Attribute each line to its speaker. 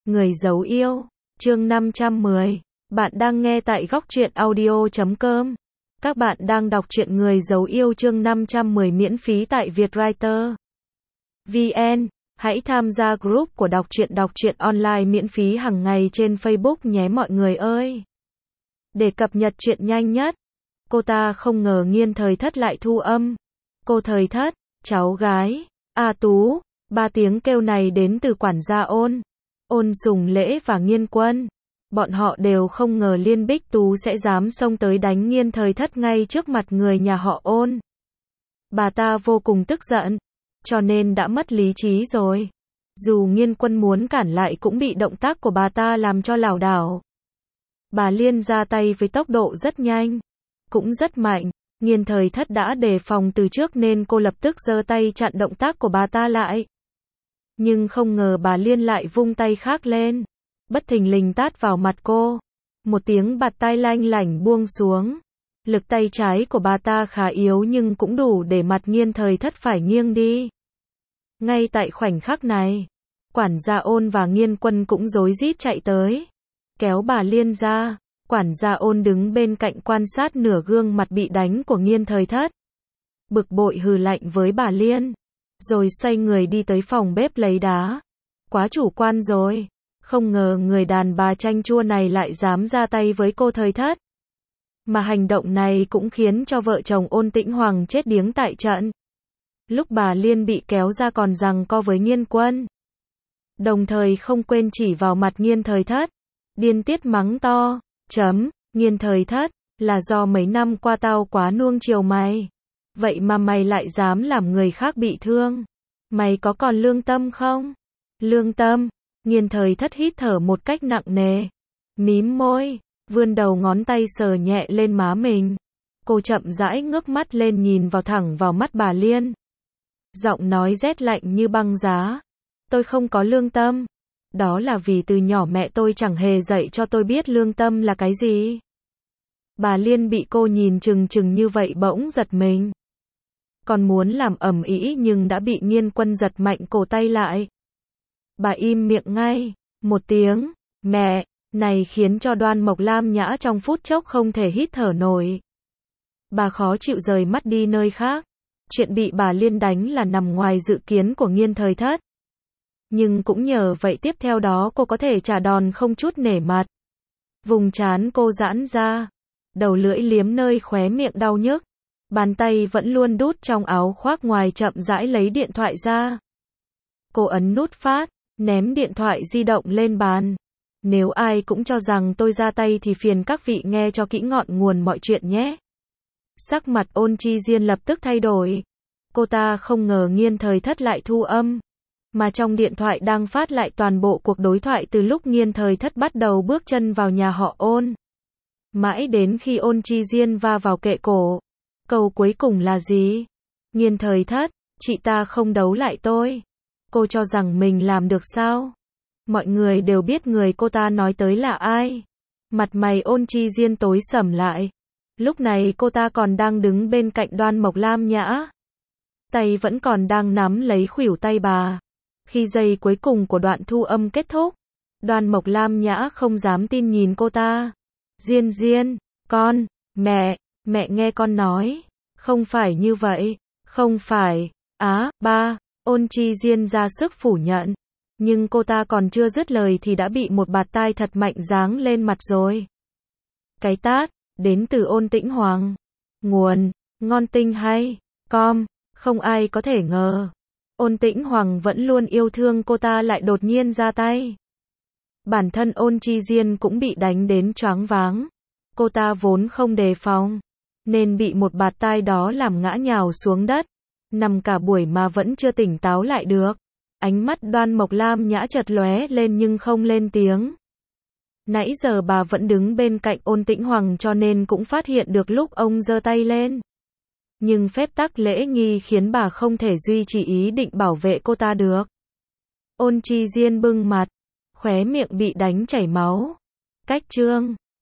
Speaker 1: Người giấu yêu, chương 510. Bạn đang nghe tại góc truyện audio.com. Các bạn đang đọc truyện Người giấu yêu chương 510 miễn phí tại Vietwriter VN. Hãy tham gia group của đọc truyện online miễn phí hàng ngày trên Facebook nhé mọi người ơi. Để cập nhật chuyện nhanh nhất. Cô ta không ngờ Nghiên Thời Thất lại thu âm. Cô Thời Thất, cháu gái, A Tú. 3 tiếng kêu này đến từ quản gia Ôn Sùng Lễ và Nghiên Quân. Bọn họ đều không ngờ Liên Bích Tú sẽ dám xông tới đánh Nghiên Thời Thất ngay trước mặt người nhà họ Ôn. Bà ta vô cùng tức giận, cho nên đã mất lý trí rồi. Dù Nghiên Quân muốn cản lại cũng bị động tác của bà ta làm cho lảo đảo. Bà Liên ra tay với tốc độ rất nhanh, cũng rất mạnh. Nghiên Thời Thất đã đề phòng từ trước nên cô lập tức giơ tay chặn động tác của bà ta lại. Nhưng không ngờ bà Liên lại vung tay khác lên, bất thình lình tát vào mặt cô. Một tiếng bạt tai lanh lảnh buông xuống. Lực tay trái của bà ta khá yếu nhưng cũng đủ để mặt Nghiên Thời Thất phải nghiêng đi. Ngay tại khoảnh khắc này, quản gia Ôn và Nghiên Quân cũng rối rít chạy tới, kéo bà Liên ra. Quản gia Ôn đứng bên cạnh quan sát nửa gương mặt bị đánh của Nghiên Thời Thất. Bực bội hừ lạnh với bà Liên, rồi xoay người đi tới phòng bếp lấy đá. Quá chủ quan rồi, không ngờ người đàn bà chanh chua này lại dám ra tay với cô Thời Thất. Mà hành động này cũng khiến cho vợ chồng Ôn Tĩnh Hoàng chết điếng tại trận. Lúc bà Liên bị kéo ra còn giằng co với Nghiên Quân, đồng thời không quên chỉ vào mặt Nghiên Thời Thất, điên tiết mắng to. Nghiên Thời Thất, là do mấy năm qua tao quá nuông chiều mày. Vậy mà mày lại dám làm người khác bị thương. Mày có còn lương tâm không? Lương tâm? Nghiên Thời Thất hít thở một cách nặng nề, mím môi, vươn đầu ngón tay sờ nhẹ lên má mình. Cô chậm rãi ngước mắt lên nhìn thẳng vào mắt bà Liên. Giọng nói rét lạnh như băng giá. Tôi không có lương tâm. Đó là vì từ nhỏ mẹ tôi chẳng hề dạy cho tôi biết lương tâm là cái gì. Bà Liên bị cô nhìn chừng chừng như vậy bỗng giật mình. Còn muốn làm ầm ĩ nhưng đã bị Nghiên Quân giật mạnh cổ tay lại. Bà im miệng ngay. Một tiếng mẹ này khiến cho Đoan Mộc Lam Nhã trong phút chốc không thể hít thở nổi. Bà khó chịu rời mắt đi nơi khác. Chuyện bị bà Liên đánh là nằm ngoài dự kiến của Nghiên Thời Thất. Nhưng cũng nhờ vậy tiếp theo đó cô có thể trả đòn không chút nể mặt. Vùng trán cô giãn ra, đầu lưỡi liếm nơi khóe miệng đau nhức. Bàn tay vẫn luôn đút trong áo khoác ngoài chậm rãi lấy điện thoại ra. Cô ấn nút phát, ném điện thoại di động lên bàn. Nếu ai cũng cho rằng tôi ra tay thì phiền các vị nghe cho kỹ ngọn nguồn mọi chuyện nhé. Sắc mặt Ôn Chi Diên lập tức thay đổi. Cô ta không ngờ Nghiên Thời Thất lại thu âm. Mà trong điện thoại đang phát lại toàn bộ cuộc đối thoại từ lúc Nghiên Thời Thất bắt đầu bước chân vào nhà họ Ôn. Mãi đến khi Ôn Chi Diên va vào kệ cổ. Câu cuối cùng là gì? Nghiên Thời Thất, chị ta không đấu lại tôi. Cô cho rằng mình làm được sao? Mọi người đều biết người cô ta nói tới là ai. Mặt mày Ôn Chi Diên tối sầm lại. Lúc này cô ta còn đang đứng bên cạnh Đoan Mộc Lam Nhã. Tay vẫn còn đang nắm lấy khuỷu tay bà. Khi giây cuối cùng của đoạn thu âm kết thúc, Đoan Mộc Lam Nhã không dám tin nhìn cô ta. Diên, con, mẹ nghe con nói. Không phải như vậy, không phải. Ba, Ôn Chi Diên ra sức phủ nhận. Nhưng cô ta còn chưa dứt lời thì đã bị một bạt tai thật mạnh giáng lên mặt rồi. Cái tát, đến từ Ôn Tĩnh Hoàng. Nguồn, ngon tinh hay, com, không ai có thể ngờ. Ôn Tĩnh Hoàng vẫn luôn yêu thương cô ta lại đột nhiên ra tay. Bản thân Ôn Chi Diên cũng bị đánh đến choáng váng. Cô ta vốn không đề phòng, nên bị một bạt tai đó làm ngã nhào xuống đất. Nằm cả buổi mà vẫn chưa tỉnh táo lại được. Ánh mắt Đoan Mộc Lam Nhã chợt lóe lên nhưng không lên tiếng. Nãy giờ bà vẫn đứng bên cạnh Ôn Tĩnh Hoàng cho nên cũng phát hiện được lúc ông giơ tay lên. Nhưng phép tắc lễ nghi khiến bà không thể duy trì ý định bảo vệ cô ta được. Ôn Chi Diên bưng mặt, khóe miệng bị đánh chảy máu. Cách chương